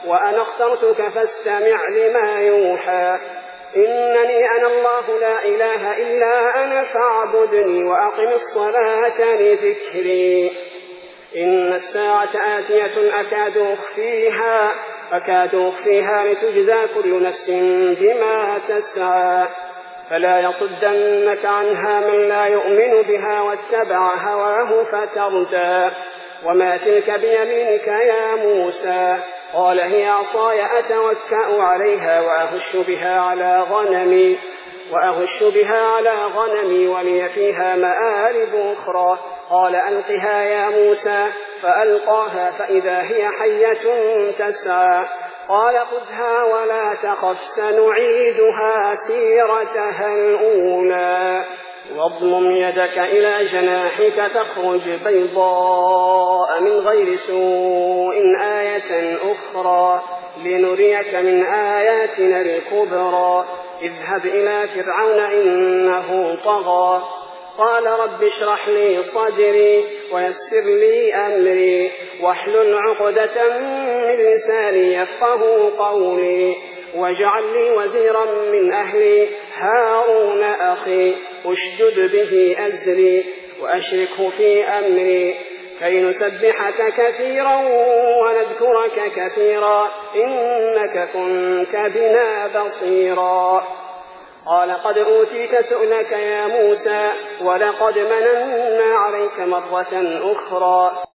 وأنا اخترتك فاستمع لما يوحى إنني أنا الله لا إله إلا أنا فاعبدني وأقم الصلاة لذكري إن الساعة آتية أكاد أخفيها لتجزى كل نفس بما تسعى فلا يصدنك عنها من لا يؤمن بها واتبع هواه فتردى وما تلك بيمينك يا موسى قال هي عصاي أتوكأ عليها وأهش بها على غنمي ولي فيها مآرب أخرى قال ألقها يا موسى فألقاها فإذا هي حية تسعى قال خذها ولا تخف سنعيدها سيرتها الأولى واضمم يدك إلى جناحك تخرج بيضاء من غير سوء آية أخرى لنريك من آياتنا الكبرى اذهب إلى فرعون إنه طغى قال رب اشرح لي صدري ويسر لي أمري واحلل عقدة من لساني يفقه قولي واجعل لي وزيرا من أهلي هارون أخي اشدد به أزري وأشركه في أمري كي نسبحك كثيرا ونذكرك كثيرا إنك كنت بنا بصيرا قال قد أوتيت سؤلك يا موسى ولقد مننا عليك مرة أخرى